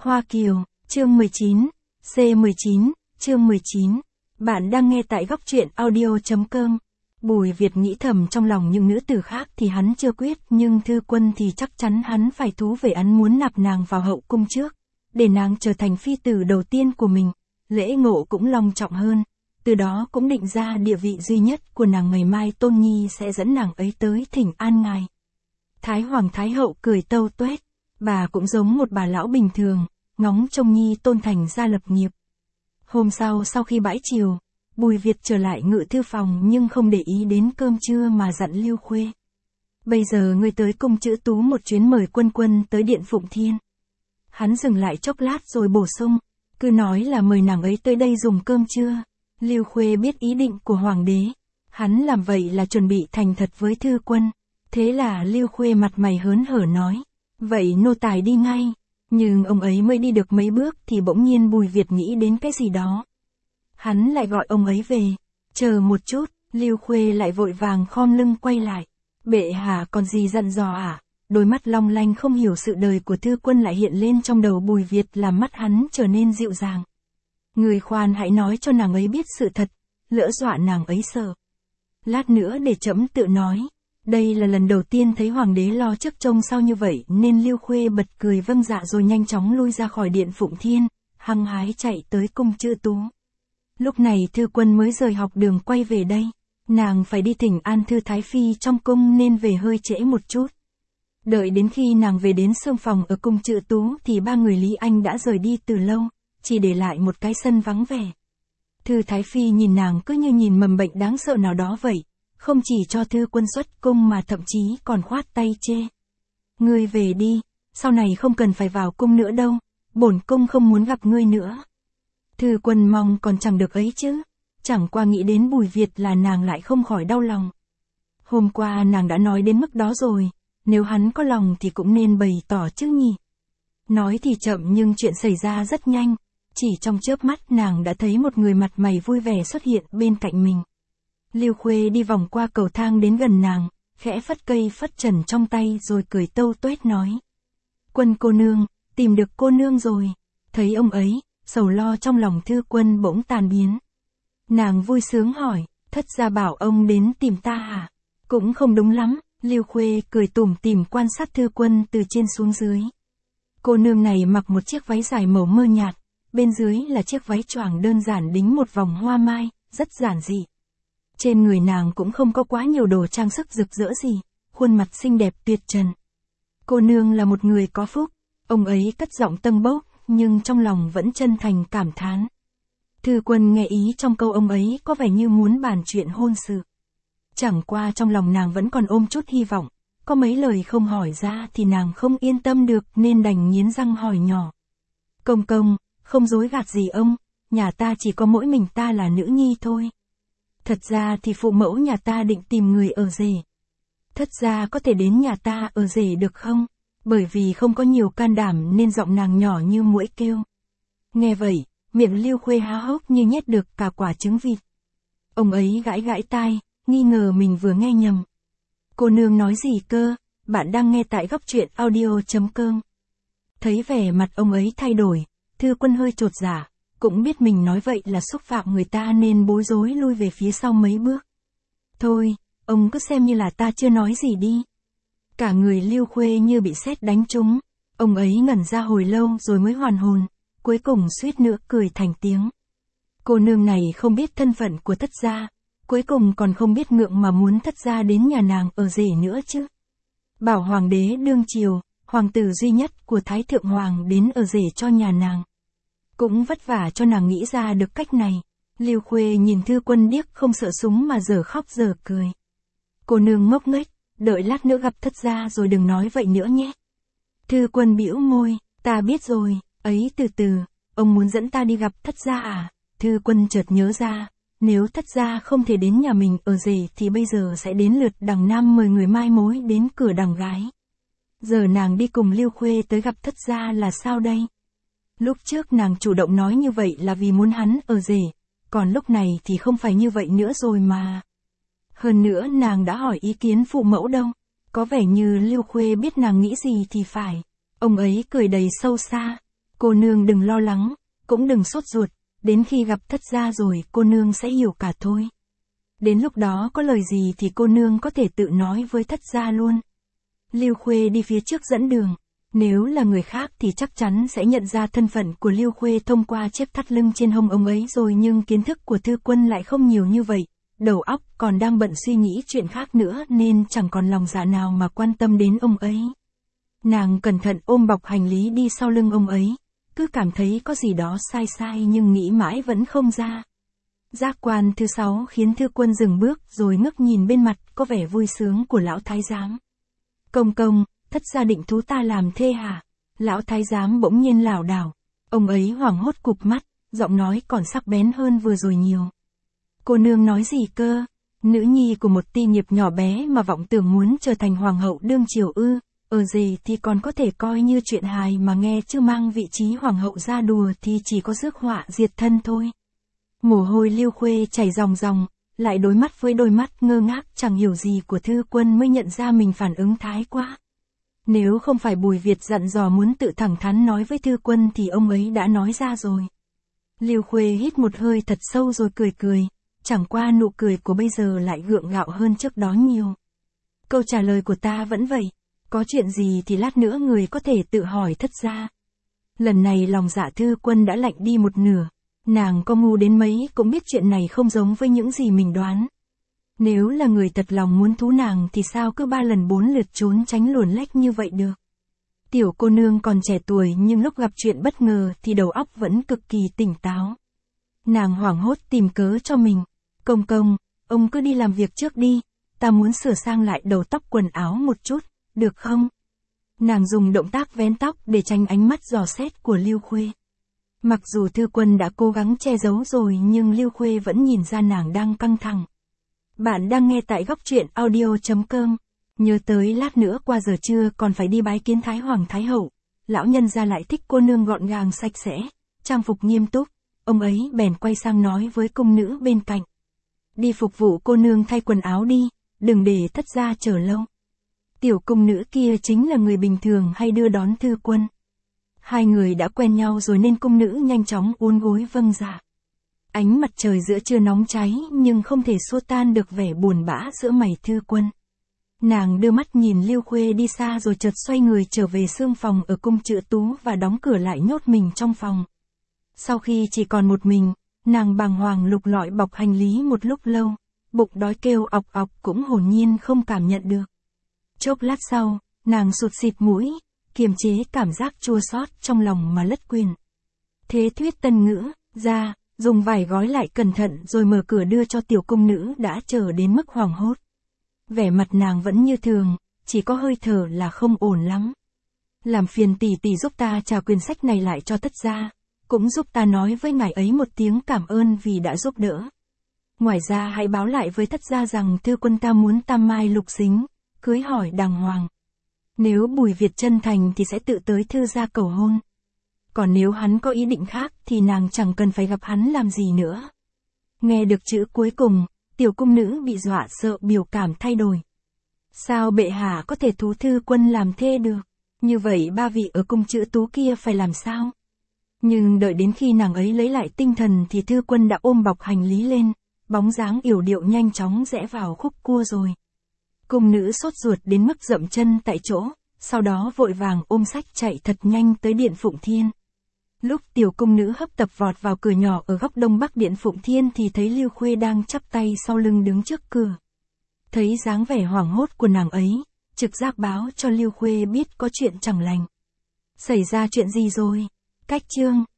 Hoa Kiều, chương 19, C19, chương 19. Bạn đang nghe tại góc truyện audio.com. Bùi Việt nghĩ thầm trong lòng những nữ tử khác thì hắn chưa quyết, nhưng Thư Quân thì chắc chắn hắn phải thú về, hắn muốn nạp nàng vào hậu cung trước, để nàng trở thành phi tử đầu tiên của mình, lễ ngộ cũng long trọng hơn, từ đó cũng định ra địa vị duy nhất của nàng. Ngày mai Tôn Nhi sẽ dẫn nàng ấy tới thỉnh an ngài. Thái Hoàng Thái Hậu cười tâu tuét, bà cũng giống một bà lão bình thường, ngóng trông Nhi tôn thành gia lập nghiệp. Hôm sau khi bãi chiều, Bùi Việt trở lại ngự thư phòng nhưng không để ý đến cơm trưa mà dặn Lưu Khuê. Bây giờ ngươi tới cung Chữ Tú một chuyến, mời Quân tới điện Phụng Thiên. Hắn dừng lại chốc lát rồi bổ sung, cứ nói là mời nàng ấy tới đây dùng cơm trưa. Lưu Khuê biết ý định của Hoàng đế, hắn làm vậy là chuẩn bị thành thật với Thư Quân. Thế là Lưu Khuê mặt mày hớn hở nói, vậy nô tài đi ngay. Nhưng ông ấy mới đi được mấy bước thì bỗng nhiên Bùi Việt nghĩ đến cái gì đó. Hắn lại gọi ông ấy về. Chờ một chút, Lưu Khuê lại vội vàng khom lưng quay lại. Bệ hạ còn gì dặn dò à? Đôi mắt long lanh không hiểu sự đời của Thư Quân lại hiện lên trong đầu Bùi Việt, làm mắt hắn trở nên dịu dàng. Người khoan hãy nói cho nàng ấy biết sự thật, lỡ dọa nàng ấy sợ. Lát nữa để trẫm tự nói. Đây là lần đầu tiên thấy Hoàng đế lo trước trông sau như vậy nên Lưu Khuê bật cười vâng dạ rồi nhanh chóng lui ra khỏi điện Phụng Thiên, hăng hái chạy tới cung Chữ Tú. Lúc này Thư Quân mới rời học đường quay về đây, nàng phải đi thỉnh an Thư Thái Phi trong cung nên về hơi trễ một chút. Đợi đến khi nàng về đến xương phòng ở cung Chữ Tú thì ba người Lý Anh đã rời đi từ lâu, chỉ để lại một cái sân vắng vẻ. Thư Thái Phi nhìn nàng cứ như nhìn mầm bệnh đáng sợ nào đó vậy. Không chỉ cho Thư Quân xuất cung mà thậm chí còn khoát tay chê. Ngươi về đi, sau này không cần phải vào cung nữa đâu, bổn cung không muốn gặp ngươi nữa. Thư Quân mong còn chẳng được ấy chứ, chẳng qua nghĩ đến Bùi Việt là nàng lại không khỏi đau lòng. Hôm qua nàng đã nói đến mức đó rồi, nếu hắn có lòng thì cũng nên bày tỏ chứ nhỉ. Nói thì chậm nhưng chuyện xảy ra rất nhanh, chỉ trong chớp mắt nàng đã thấy một người mặt mày vui vẻ xuất hiện bên cạnh mình. Lưu Khuê đi vòng qua cầu thang đến gần nàng, khẽ phất cây phất trần trong tay rồi cười tâu tuét nói. Quân cô nương, tìm được cô nương rồi. Thấy ông ấy, sầu lo trong lòng Thư Quân bỗng tan biến. Nàng vui sướng hỏi, thất gia bảo ông đến tìm ta hả? Cũng không đúng lắm, Lưu Khuê cười tủm tỉm quan sát Thư Quân từ trên xuống dưới. Cô nương này mặc một chiếc váy dài màu mơ nhạt, bên dưới là chiếc váy choàng đơn giản đính một vòng hoa mai, rất giản dị. Trên người nàng cũng không có quá nhiều đồ trang sức rực rỡ gì, khuôn mặt xinh đẹp tuyệt trần. Cô nương là một người có phúc, ông ấy cất giọng tâng bốc, nhưng trong lòng vẫn chân thành cảm thán. Thư Quân nghe ý trong câu ông ấy có vẻ như muốn bàn chuyện hôn sự. Chẳng qua trong lòng nàng vẫn còn ôm chút hy vọng, có mấy lời không hỏi ra thì nàng không yên tâm được nên đành nghiến răng hỏi nhỏ. Công công, không dối gạt gì ông, nhà ta chỉ có mỗi mình ta là nữ nhi thôi. Thật ra thì phụ mẫu nhà ta định tìm người ở rể. Thất gia có thể đến nhà ta ở rể được không? Bởi vì không có nhiều can đảm nên giọng nàng nhỏ như muỗi kêu. Nghe vậy, miệng Lưu Khuê há hốc như nhét được cả quả trứng vịt. Ông ấy gãi gãi tai, nghi ngờ mình vừa nghe nhầm. Cô nương nói gì cơ? Bạn đang nghe tại góc truyện audio.com. Thấy vẻ mặt ông ấy thay đổi, Thư Quân hơi chột dạ. Cũng biết mình nói vậy là xúc phạm người ta nên bối rối lui về phía sau mấy bước. Thôi, ông cứ xem như là ta chưa nói gì đi. Cả người Lưu Khuê như bị sét đánh trúng. Ông ấy ngẩn ra hồi lâu rồi mới hoàn hồn, cuối cùng suýt nữa cười thành tiếng. Cô nương này không biết thân phận của thất gia, cuối cùng còn không biết ngượng mà muốn thất gia đến nhà nàng ở rể nữa chứ. Bảo Hoàng đế đương triều, hoàng tử duy nhất của Thái Thượng Hoàng đến ở rể cho nhà nàng. Cũng vất vả cho nàng nghĩ ra được cách này. Lưu Khuê nhìn Thư Quân điếc không sợ súng mà giờ khóc giờ cười. Cô nương ngốc nghếch, đợi lát nữa gặp thất gia rồi đừng nói vậy nữa nhé. Thư Quân bĩu môi, ta biết rồi, ấy từ từ, ông muốn dẫn ta đi gặp thất gia à? Thư Quân chợt nhớ ra, nếu thất gia không thể đến nhà mình ở rể thì bây giờ sẽ đến lượt đằng nam mời người mai mối đến cửa đằng gái. Giờ nàng đi cùng Lưu Khuê tới gặp thất gia là sao đây? Lúc trước nàng chủ động nói như vậy là vì muốn hắn ở rể, còn lúc này thì không phải như vậy nữa rồi mà. Hơn nữa nàng đã hỏi ý kiến phụ mẫu đâu, có vẻ như Lưu Khuê biết nàng nghĩ gì thì phải. Ông ấy cười đầy sâu xa. Cô nương đừng lo lắng, cũng đừng sốt ruột, đến khi gặp thất gia rồi cô nương sẽ hiểu cả thôi. Đến lúc đó có lời gì thì cô nương có thể tự nói với thất gia luôn. Lưu Khuê đi phía trước dẫn đường. Nếu là người khác thì chắc chắn sẽ nhận ra thân phận của Lưu Khuê thông qua chiếc thắt lưng trên hông ông ấy rồi, nhưng kiến thức của Thư Quân lại không nhiều như vậy. Đầu óc còn đang bận suy nghĩ chuyện khác nữa nên chẳng còn lòng dạ nào mà quan tâm đến ông ấy. Nàng cẩn thận ôm bọc hành lý đi sau lưng ông ấy, cứ cảm thấy có gì đó sai sai nhưng nghĩ mãi vẫn không ra. Giác quan thứ 6 khiến Thư Quân dừng bước rồi ngước nhìn bên mặt có vẻ vui sướng của lão thái giám. Công công, thất gia định thú ta làm thê hả? Lão thái giám bỗng nhiên lảo đảo. Ông ấy hoảng hốt cụp mắt, giọng nói còn sắc bén hơn vừa rồi nhiều. Cô nương nói gì cơ? Nữ nhi của một ti nghiệp nhỏ bé mà vọng tưởng muốn trở thành hoàng hậu đương triều ư? Ở gì thì còn có thể coi như chuyện hài mà nghe, chứ mang vị trí hoàng hậu ra đùa thì chỉ có rước họa diệt thân thôi. Mồ hôi Lưu Khuê chảy ròng ròng, lại đối mắt với đôi mắt ngơ ngác chẳng hiểu gì của Thư Quân mới nhận ra mình phản ứng thái quá. Nếu không phải Bùi Việt dặn dò muốn tự thẳng thắn nói với Thư Quân thì ông ấy đã nói ra rồi. Lưu Khuê hít một hơi thật sâu rồi cười cười, chẳng qua nụ cười của bây giờ lại gượng gạo hơn trước đó nhiều. Câu trả lời của ta vẫn vậy, có chuyện gì thì lát nữa người có thể tự hỏi thất gia. Lần này lòng dạ Thư Quân đã lạnh đi một nửa, nàng có ngu đến mấy cũng biết chuyện này không giống với những gì mình đoán. Nếu là người thật lòng muốn thú nàng thì sao cứ 3 lần 4 lượt trốn tránh luồn lách như vậy được. Tiểu cô nương còn trẻ tuổi nhưng lúc gặp chuyện bất ngờ thì đầu óc vẫn cực kỳ tỉnh táo. Nàng hoảng hốt tìm cớ cho mình. Công công, ông cứ đi làm việc trước đi, ta muốn sửa sang lại đầu tóc quần áo một chút, được không? Nàng dùng động tác vén tóc để tránh ánh mắt dò xét của Lưu Khuê. Mặc dù Thư Quân đã cố gắng che giấu rồi nhưng Lưu Khuê vẫn nhìn ra nàng đang căng thẳng. Bạn đang nghe tại góc truyện audio.com. Nhớ tới lát nữa qua giờ trưa còn phải đi bái kiến Thái Hoàng Thái Hậu. Lão nhân gia lại thích cô nương gọn gàng sạch sẽ, trang phục nghiêm túc. Ông ấy bèn quay sang nói với cung nữ bên cạnh. Đi phục vụ cô nương thay quần áo đi, đừng để thất gia chờ lâu. Tiểu cung nữ kia chính là người bình thường hay đưa đón Thư Quân. Hai người đã quen nhau rồi nên cung nữ nhanh chóng uốn gối vâng dạ. Ánh mặt trời giữa trưa nóng cháy nhưng không thể xua tan được vẻ buồn bã giữa mày Thư Quân. Nàng đưa mắt nhìn Lưu Khuê đi xa rồi chợt xoay người trở về xương phòng ở cung Chữ Tú và đóng cửa lại nhốt mình trong phòng. Sau khi chỉ còn một mình, nàng bàng hoàng lục lọi bọc hành lý một lúc lâu, bụng đói kêu ọc ọc cũng hồn nhiên không cảm nhận được. Chốc lát sau, nàng sụt xịt mũi, kiềm chế cảm giác chua xót trong lòng mà lất quyền. Thế Thuyết Tân Ngữ ra, dùng vải gói lại cẩn thận rồi mở cửa đưa cho tiểu cung nữ đã chờ đến mức hoảng hốt. Vẻ mặt nàng vẫn như thường, chỉ có hơi thở là không ổn lắm. Làm phiền tỷ tỷ giúp ta trả quyển sách này lại cho thất gia, cũng giúp ta nói với ngài ấy một tiếng cảm ơn vì đã giúp đỡ. Ngoài ra hãy báo lại với thất gia rằng Thư Quân ta muốn tam mai lục dính, cưới hỏi đàng hoàng. Nếu Bùi Việt chân thành thì sẽ tự tới Thư gia cầu hôn. Còn nếu hắn có ý định khác thì nàng chẳng cần phải gặp hắn làm gì nữa. Nghe được chữ cuối cùng, tiểu cung nữ bị dọa sợ biểu cảm thay đổi. Sao bệ hạ có thể thú Thư Quân làm thê được? Như vậy ba vị ở cung Chữ Tú kia phải làm sao? Nhưng đợi đến khi nàng ấy lấy lại tinh thần thì Thư Quân đã ôm bọc hành lý lên, bóng dáng yểu điệu nhanh chóng rẽ vào khúc cua rồi. Cung nữ sốt ruột đến mức dậm chân tại chỗ, sau đó vội vàng ôm sách chạy thật nhanh tới Điện Phụng Thiên. Lúc tiểu cung nữ hấp tấp vọt vào cửa nhỏ ở góc đông bắc Điện Phụng Thiên thì thấy Lưu Khuê đang chắp tay sau lưng đứng trước cửa. Thấy dáng vẻ hoảng hốt của nàng ấy, trực giác báo cho Lưu Khuê biết có chuyện chẳng lành. Xảy ra chuyện gì rồi? Cách chương